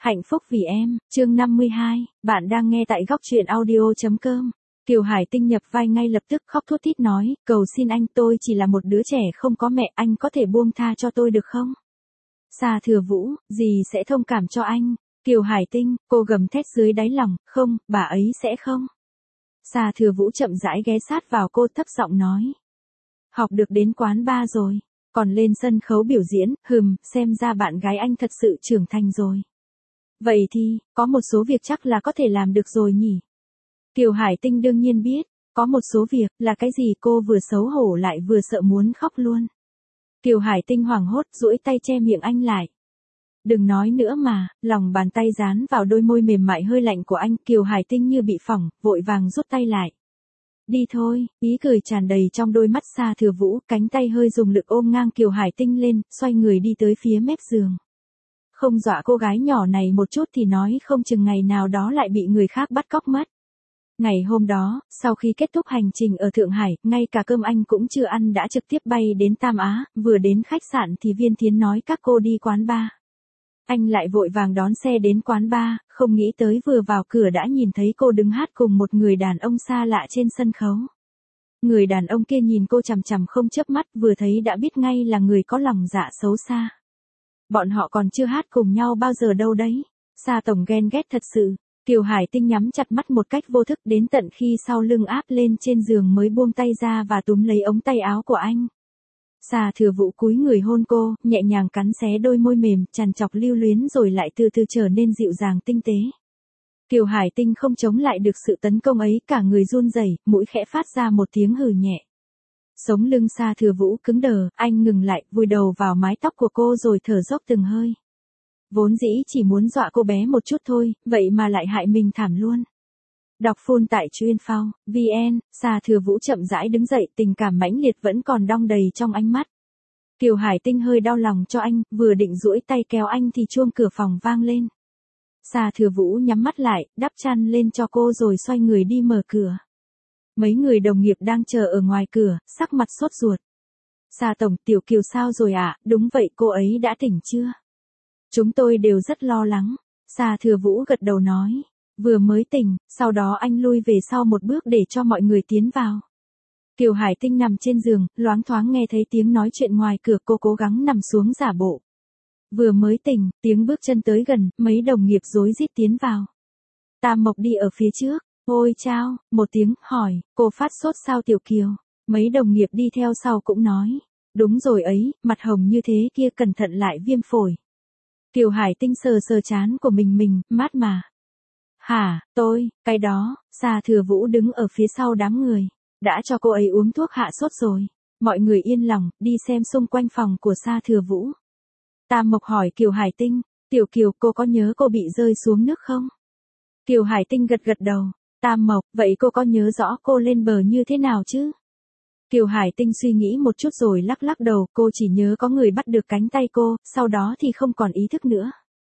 Hạnh phúc vì em, chương 52, bạn đang nghe tại góc truyện audio.com. Kiều Hải Tinh nhập vai ngay lập tức khóc thút thít nói, cầu xin anh, tôi chỉ là một đứa trẻ không có mẹ, anh có thể buông tha cho tôi được không? Sa Thừa Vũ, dì sẽ thông cảm cho anh. Kiều Hải Tinh, cô gầm thét dưới đáy lòng, không, bà ấy sẽ không. Sa Thừa Vũ chậm rãi ghé sát vào cô thấp giọng nói. Học được đến quán bar rồi, còn lên sân khấu biểu diễn, xem ra bạn gái anh thật sự trưởng thành rồi. Vậy thì, có một số việc chắc là có thể làm được rồi nhỉ? Kiều Hải Tinh đương nhiên biết, có một số việc, là cái gì cô vừa xấu hổ lại vừa sợ muốn khóc luôn. Kiều Hải Tinh hoảng hốt, duỗi tay che miệng anh lại. Đừng nói nữa mà, lòng bàn tay dán vào đôi môi mềm mại hơi lạnh của anh, Kiều Hải Tinh như bị phỏng, vội vàng rút tay lại. Đi thôi, ý cười tràn đầy trong đôi mắt Sa Thừa Vũ, cánh tay hơi dùng lực ôm ngang Kiều Hải Tinh lên, xoay người đi tới phía mép giường. Không dọa cô gái nhỏ này một chút thì nói không chừng ngày nào đó lại bị người khác bắt cóc mất. Ngày hôm đó, sau khi kết thúc hành trình ở Thượng Hải, ngay cả cơm anh cũng chưa ăn đã trực tiếp bay đến Tam Á, vừa đến khách sạn thì Viên Thiến nói các cô đi quán bar. Anh lại vội vàng đón xe đến quán bar, không nghĩ tới vừa vào cửa đã nhìn thấy cô đứng hát cùng một người đàn ông xa lạ trên sân khấu. Người đàn ông kia nhìn cô chằm chằm không chớp mắt, vừa thấy đã biết ngay là người có lòng dạ xấu xa. Bọn họ còn chưa hát cùng nhau bao giờ đâu đấy. Sa tổng ghen ghét thật sự. Kiều Hải Tinh nhắm chặt mắt một cách vô thức đến tận khi sau lưng áp lên trên giường mới buông tay ra và túm lấy ống tay áo của anh. Sa Thừa Vũ cúi người hôn cô, nhẹ nhàng cắn xé đôi môi mềm, tràn trọc lưu luyến rồi lại từ từ trở nên dịu dàng tinh tế. Kiều Hải Tinh không chống lại được sự tấn công ấy, cả người run rẩy, mũi khẽ phát ra một tiếng hừ nhẹ. Sống lưng Sa Thừa Vũ cứng đờ, anh ngừng lại, vùi đầu vào mái tóc của cô rồi thở dốc từng hơi. Vốn dĩ chỉ muốn dọa cô bé một chút thôi, vậy mà lại hại mình thảm luôn. Đọc full tại truyện phao, VN, Sa Thừa Vũ chậm rãi đứng dậy, tình cảm mãnh liệt vẫn còn đong đầy trong ánh mắt. Kiều Hải Tinh hơi đau lòng cho anh, vừa định duỗi tay kéo anh thì chuông cửa phòng vang lên. Sa Thừa Vũ nhắm mắt lại, đắp chăn lên cho cô rồi xoay người đi mở cửa. Mấy người đồng nghiệp đang chờ ở ngoài cửa, sắc mặt sốt ruột. Sa tổng, Tiểu Kiều sao rồi ạ? Đúng vậy, cô ấy đã tỉnh chưa? Chúng tôi đều rất lo lắng. Sa Thừa Vũ gật đầu nói. Vừa mới tỉnh, sau đó anh lui về sau một bước để cho mọi người tiến vào. Kiều Hải Tinh nằm trên giường, loáng thoáng nghe thấy tiếng nói chuyện ngoài cửa, cô cố gắng nằm xuống giả bộ. Vừa mới tỉnh, tiếng bước chân tới gần, mấy đồng nghiệp rối rít tiến vào. Tam Mộc đi ở phía trước. Ôi chao, một tiếng, hỏi, cô phát sốt sao Tiểu Kiều? Mấy đồng nghiệp đi theo sau cũng nói. Đúng rồi ấy, mặt hồng như thế kia cẩn thận lại viêm phổi. Kiều Hải Tinh sờ sờ trán của mình, mát mà. Hả, cái đó, Sa Thừa Vũ đứng ở phía sau đám người. Đã cho cô ấy uống thuốc hạ sốt rồi. Mọi người yên lòng, đi xem xung quanh phòng của Sa Thừa Vũ. Tam Mộc hỏi Kiều Hải Tinh, Tiểu Kiều, cô có nhớ cô bị rơi xuống nước không? Kiều Hải Tinh gật đầu. Tam Mộc, vậy cô có nhớ rõ cô lên bờ như thế nào chứ? Kiều Hải Tinh suy nghĩ một chút rồi lắc lắc đầu, cô chỉ nhớ có người bắt được cánh tay cô, sau đó thì không còn ý thức nữa.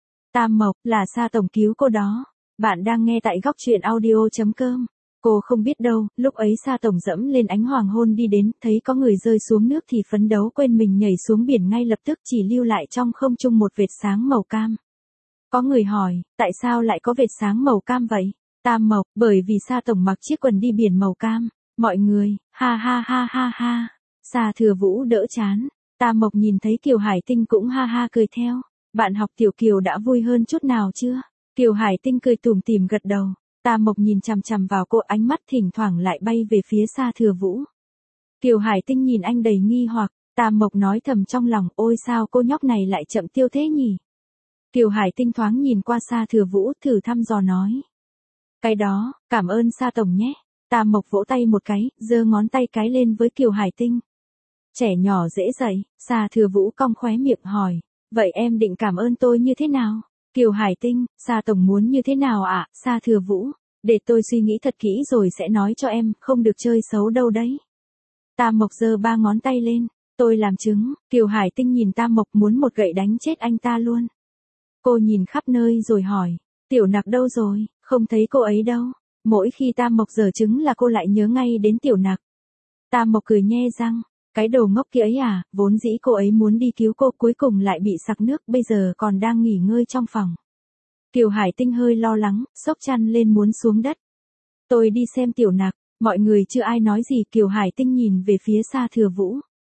Tam Mộc, là Sa tổng cứu cô đó. Bạn đang nghe tại góc truyện audio.com. Cô không biết đâu, lúc ấy Sa tổng dẫm lên ánh hoàng hôn đi đến, thấy có người rơi xuống nước thì phấn đấu quên mình nhảy xuống biển ngay lập tức, chỉ lưu lại trong không trung một vệt sáng màu cam. Có người hỏi, tại sao lại có vệt sáng màu cam vậy? Tam Mộc, bởi vì Sa tổng mặc chiếc quần đi biển màu cam. Mọi người, ha ha ha ha ha. Sa Thừa Vũ đỡ chán. Tam Mộc nhìn thấy Kiều Hải Tinh cũng ha ha cười theo. Bạn học Tiểu Kiều đã vui hơn chút nào chưa? Kiều Hải Tinh cười tủm tỉm gật đầu. Tam Mộc nhìn chằm chằm vào cô, ánh mắt thỉnh thoảng lại bay về phía Sa Thừa Vũ. Kiều Hải Tinh nhìn anh đầy nghi hoặc. Tam Mộc nói thầm trong lòng, ôi sao cô nhóc này lại chậm tiêu thế nhỉ? Kiều Hải Tinh thoáng nhìn qua Sa Thừa Vũ, thử thăm dò nói. Cái đó, cảm ơn Sa tổng nhé. Tam Mộc vỗ tay một cái, giơ ngón tay cái lên với Kiều Hải Tinh. Trẻ nhỏ dễ dạy, Sa Thừa Vũ cong khóe miệng hỏi. Vậy em định cảm ơn tôi như thế nào? Kiều Hải Tinh, Sa tổng muốn như thế nào ạ? Sa Thừa Vũ, để tôi suy nghĩ thật kỹ rồi sẽ nói cho em, không được chơi xấu đâu đấy. Tam Mộc giơ 3 ngón tay lên. Tôi làm chứng. Kiều Hải Tinh nhìn Tam Mộc muốn một gậy đánh chết anh ta luôn. Cô nhìn khắp nơi rồi hỏi. Tiểu Nặc đâu rồi? Không thấy cô ấy đâu. Mỗi khi Tam Mộc giở trứng là cô lại nhớ ngay đến Tiểu Nặc. Tam Mộc cười nhe răng. Cái đồ ngốc kia ấy à, vốn dĩ cô ấy muốn đi cứu cô, cuối cùng lại bị sặc nước, bây giờ còn đang nghỉ ngơi trong phòng. Kiều Hải Tinh hơi lo lắng, xốc chăn lên muốn xuống đất. Tôi đi xem Tiểu Nặc, mọi người chưa ai nói gì. Kiều Hải Tinh nhìn về phía Sa Thừa Vũ.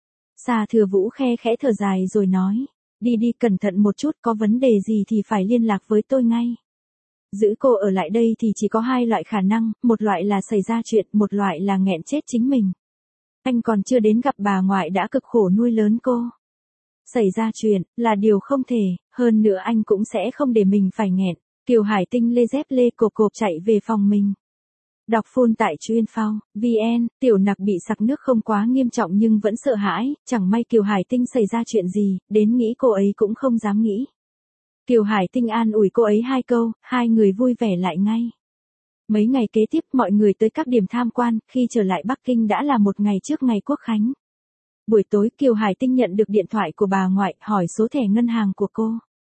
Sa Thừa Vũ khe khẽ thở dài rồi nói, đi đi cẩn thận một chút, có vấn đề gì thì phải liên lạc với tôi ngay. Giữ cô ở lại đây thì chỉ có hai loại khả năng, một loại là xảy ra chuyện, một loại là nghẹn chết chính mình. Anh còn chưa đến gặp bà ngoại đã cực khổ nuôi lớn cô. Xảy ra chuyện, là điều không thể, hơn nữa anh cũng sẽ không để mình phải nghẹn. Kiều Hải Tinh lê dép lê cộp cộp chạy về phòng mình. Đọc full tại chuyên phao, VN, Tiểu Nặc bị sặc nước không quá nghiêm trọng nhưng vẫn sợ hãi, chẳng may Kiều Hải Tinh xảy ra chuyện gì, đến nghĩ cô ấy cũng không dám nghĩ. Kiều Hải Tinh an ủi cô ấy hai câu, hai người vui vẻ lại ngay. Mấy ngày kế tiếp mọi người tới các điểm tham quan, khi trở lại Bắc Kinh đã là một ngày trước ngày Quốc Khánh. Buổi tối Kiều Hải Tinh nhận được điện thoại của bà ngoại hỏi số thẻ ngân hàng của cô.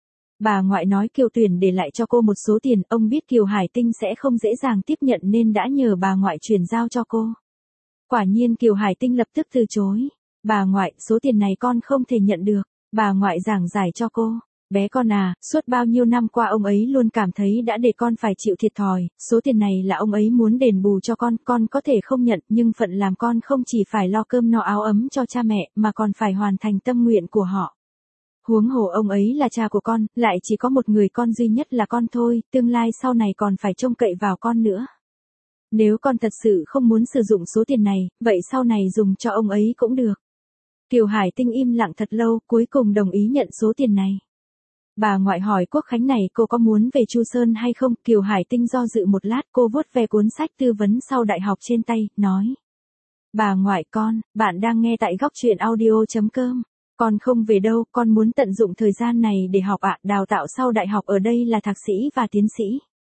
Bà ngoại nói Kiều Tuyển để lại cho cô một số tiền, ông biết Kiều Hải Tinh sẽ không dễ dàng tiếp nhận nên đã nhờ bà ngoại chuyển giao cho cô. Quả nhiên Kiều Hải Tinh lập tức từ chối. Bà ngoại, số tiền này con không thể nhận được. Bà ngoại giảng giải cho cô. Bé con à, suốt bao nhiêu năm qua ông ấy luôn cảm thấy đã để con phải chịu thiệt thòi, số tiền này là ông ấy muốn đền bù cho con có thể không nhận, nhưng phận làm con không chỉ phải lo cơm no áo ấm cho cha mẹ, mà còn phải hoàn thành tâm nguyện của họ. Huống hồ ông ấy là cha của con, lại chỉ có một người con duy nhất là con thôi, tương lai sau này còn phải trông cậy vào con nữa. Nếu con thật sự không muốn sử dụng số tiền này, vậy sau này dùng cho ông ấy cũng được. Kiều Hải Tinh im lặng thật lâu, cuối cùng đồng ý nhận số tiền này. Bà ngoại hỏi Quốc Khánh này cô có muốn về Chu Sơn hay không, Kiều Hải Tinh do dự một lát, cô vuốt ve cuốn sách tư vấn sau đại học trên tay, nói. Bà ngoại con, bạn đang nghe tại góc truyện audio.com. Con không về đâu, con muốn tận dụng thời gian này để học ạ, đào tạo sau đại học ở đây là thạc sĩ và tiến sĩ.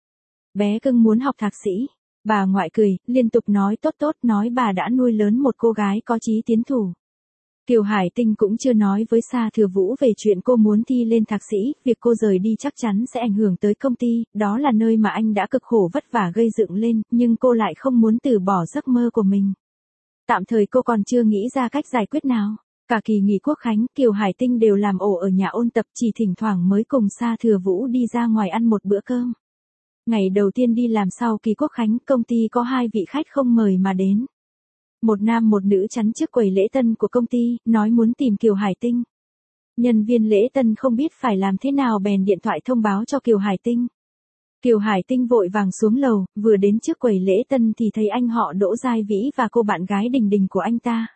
Bé cưng muốn học thạc sĩ. Bà ngoại cười, liên tục nói tốt tốt, nói bà đã nuôi lớn một cô gái có chí tiến thủ. Kiều Hải Tinh cũng chưa nói với Sa Thừa Vũ về chuyện cô muốn thi lên thạc sĩ, việc cô rời đi chắc chắn sẽ ảnh hưởng tới công ty, đó là nơi mà anh đã cực khổ vất vả gây dựng lên, nhưng cô lại không muốn từ bỏ giấc mơ của mình. Tạm thời cô còn chưa nghĩ ra cách giải quyết nào. Cả kỳ nghỉ Quốc Khánh, Kiều Hải Tinh đều làm ổ ở nhà ôn tập, chỉ thỉnh thoảng mới cùng Sa Thừa Vũ đi ra ngoài ăn một bữa cơm. Ngày đầu tiên đi làm sau kỳ Quốc Khánh, công ty có hai vị khách không mời mà đến. Một nam một nữ chắn trước quầy lễ tân của công ty, nói muốn tìm Kiều Hải Tinh. Nhân viên lễ tân không biết phải làm thế nào bèn điện thoại thông báo cho Kiều Hải Tinh. Kiều Hải Tinh vội vàng xuống lầu, vừa đến trước quầy lễ tân thì thấy anh họ Đỗ Giai Vĩ và cô bạn gái Đình Đình của anh ta.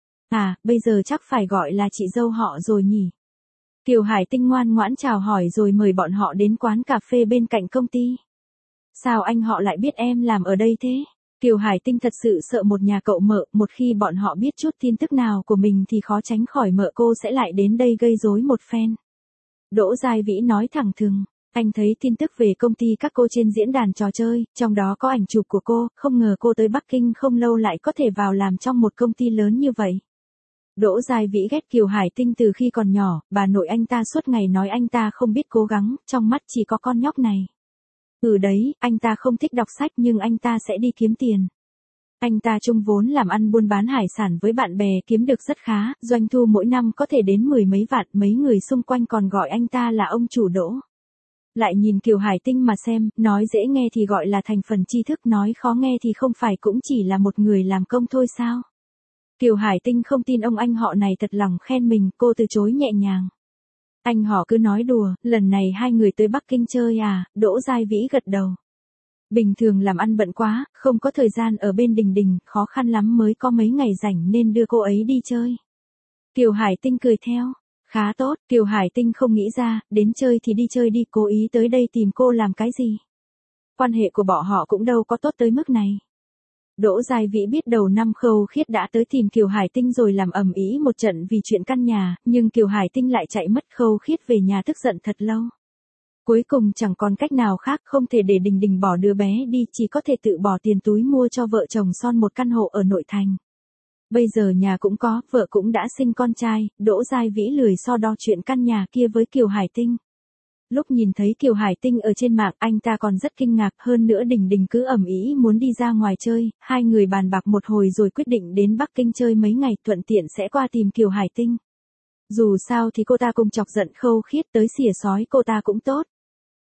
À, bây giờ chắc phải gọi là chị dâu họ rồi nhỉ. Kiều Hải Tinh ngoan ngoãn chào hỏi rồi mời bọn họ đến quán cà phê bên cạnh công ty. Sao anh họ lại biết em làm ở đây thế? Kiều Hải Tinh thật sự sợ một nhà cậu mợ, một khi bọn họ biết chút tin tức nào của mình thì khó tránh khỏi mợ cô sẽ lại đến đây gây rối một phen. Đỗ Giai Vĩ nói thẳng thừng, anh thấy tin tức về công ty các cô trên diễn đàn trò chơi, trong đó có ảnh chụp của cô, không ngờ cô tới Bắc Kinh không lâu lại có thể vào làm trong một công ty lớn như vậy. Đỗ Giai Vĩ ghét Kiều Hải Tinh từ khi còn nhỏ, bà nội anh ta suốt ngày nói anh ta không biết cố gắng, trong mắt chỉ có con nhóc này. Đấy, anh ta không thích đọc sách nhưng anh ta sẽ đi kiếm tiền. Anh ta chung vốn làm ăn buôn bán hải sản với bạn bè kiếm được rất khá, doanh thu mỗi năm có thể đến 10 mấy vạn, mấy người xung quanh còn gọi anh ta là ông chủ Đỗ. Lại nhìn Kiều Hải Tinh mà xem, nói dễ nghe thì gọi là thành phần tri thức, nói khó nghe thì không phải cũng chỉ là một người làm công thôi sao? Kiều Hải Tinh không tin ông anh họ này thật lòng khen mình, cô từ chối nhẹ nhàng. Anh họ cứ nói đùa, lần này hai người tới Bắc Kinh chơi à, Đỗ Giai Vĩ gật đầu. Bình thường làm ăn bận quá, không có thời gian ở bên Đình Đình, khó khăn lắm mới có mấy ngày rảnh nên đưa cô ấy đi chơi. Kiều Hải Tinh cười theo. Khá tốt, Kiều Hải Tinh không nghĩ ra, đến chơi thì đi chơi đi, cố ý tới đây tìm cô làm cái gì. Quan hệ của bọn họ cũng đâu có tốt tới mức này. Đỗ Giai Vĩ biết đầu năm Khâu Khiết đã tới tìm Kiều Hải Tinh rồi làm ầm ĩ một trận vì chuyện căn nhà, nhưng Kiều Hải Tinh lại chạy mất, Khâu Khiết về nhà tức giận thật lâu. Cuối cùng chẳng còn cách nào khác, không thể để Đình Đình bỏ đứa bé đi, chỉ có thể tự bỏ tiền túi mua cho vợ chồng Son một căn hộ ở nội thành. Bây giờ nhà cũng có, vợ cũng đã sinh con trai, Đỗ Giai Vĩ lười so đo chuyện căn nhà kia với Kiều Hải Tinh. Lúc nhìn thấy Kiều Hải Tinh ở trên mạng, anh ta còn rất kinh ngạc, hơn nữa Đình Đình cứ ầm ĩ muốn đi ra ngoài chơi, hai người bàn bạc một hồi rồi quyết định đến Bắc Kinh chơi mấy ngày, thuận tiện sẽ qua tìm Kiều Hải Tinh. Dù sao thì cô ta cùng chọc giận Khâu Khiết, tới xỉa sói cô ta cũng tốt.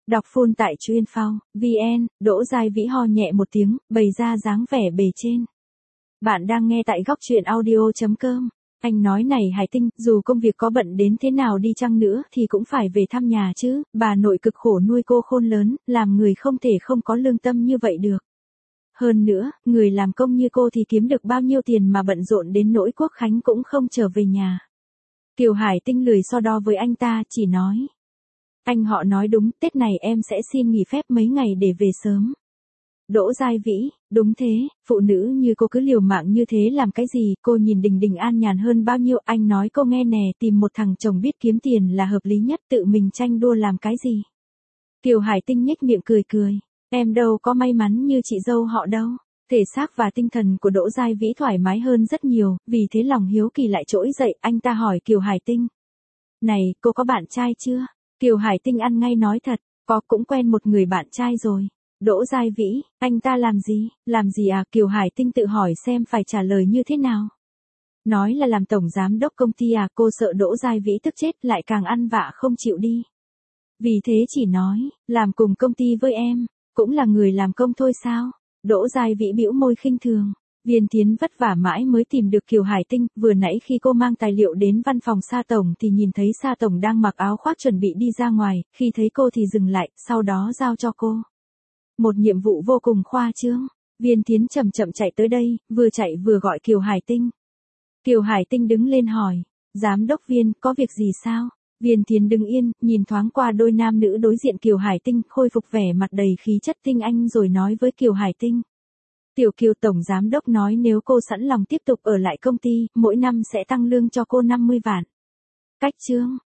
Đọc full tại chuyên phao, VN, Đỗ Giai Vĩ ho nhẹ một tiếng, bày ra dáng vẻ bề trên. Bạn đang nghe tại góc truyện audio.com. Anh nói này Hải Tinh, dù công việc có bận đến thế nào đi chăng nữa thì cũng phải về thăm nhà chứ, bà nội cực khổ nuôi cô khôn lớn, làm người không thể không có lương tâm như vậy được. Hơn nữa, người làm công như cô thì kiếm được bao nhiêu tiền mà bận rộn đến nỗi Quốc Khánh cũng không trở về nhà. Kiều Hải Tinh lười so đo với anh ta, chỉ nói. Anh họ nói đúng, Tết này em sẽ xin nghỉ phép mấy ngày để về sớm. Đỗ Giai Vĩ, đúng thế, phụ nữ như cô cứ liều mạng như thế làm cái gì, cô nhìn Đình Đình an nhàn hơn bao nhiêu, anh nói cô nghe nè, tìm một thằng chồng biết kiếm tiền là hợp lý nhất, tự mình tranh đua làm cái gì. Kiều Hải Tinh nhếch miệng cười cười, em đâu có may mắn như chị dâu họ đâu. Thể xác và tinh thần của Đỗ Giai Vĩ thoải mái hơn rất nhiều, vì thế lòng hiếu kỳ lại trỗi dậy, anh ta hỏi Kiều Hải Tinh. Này, cô có bạn trai chưa? Kiều Hải Tinh ăn ngay nói thật, có cũng quen một người bạn trai rồi. Đỗ Giai Vĩ, anh ta làm gì à? Kiều Hải Tinh tự hỏi xem phải trả lời như thế nào. Nói là làm tổng giám đốc công ty à, cô sợ Đỗ Giai Vĩ tức chết lại càng ăn vạ không chịu đi. Vì thế chỉ nói, làm cùng công ty với em, cũng là người làm công thôi sao? Đỗ Giai Vĩ bĩu môi khinh thường. Viên Thiến vất vả mãi mới tìm được Kiều Hải Tinh, vừa nãy khi cô mang tài liệu đến văn phòng Sa Tổng thì nhìn thấy Sa Tổng đang mặc áo khoác chuẩn bị đi ra ngoài, khi thấy cô thì dừng lại, sau đó giao cho cô một nhiệm vụ vô cùng khoa trương. Viên Thiến chậm chậm chạy tới đây, vừa chạy vừa gọi Kiều Hải Tinh. Kiều Hải Tinh đứng lên hỏi, giám đốc Viên, có việc gì sao? Viên Thiến đứng yên, nhìn thoáng qua đôi nam nữ đối diện Kiều Hải Tinh, khôi phục vẻ mặt đầy khí chất tinh anh rồi nói với Kiều Hải Tinh. Tiểu Kiều tổng giám đốc nói nếu cô sẵn lòng tiếp tục ở lại công ty, mỗi năm sẽ tăng lương cho cô 50 vạn. Cách chương.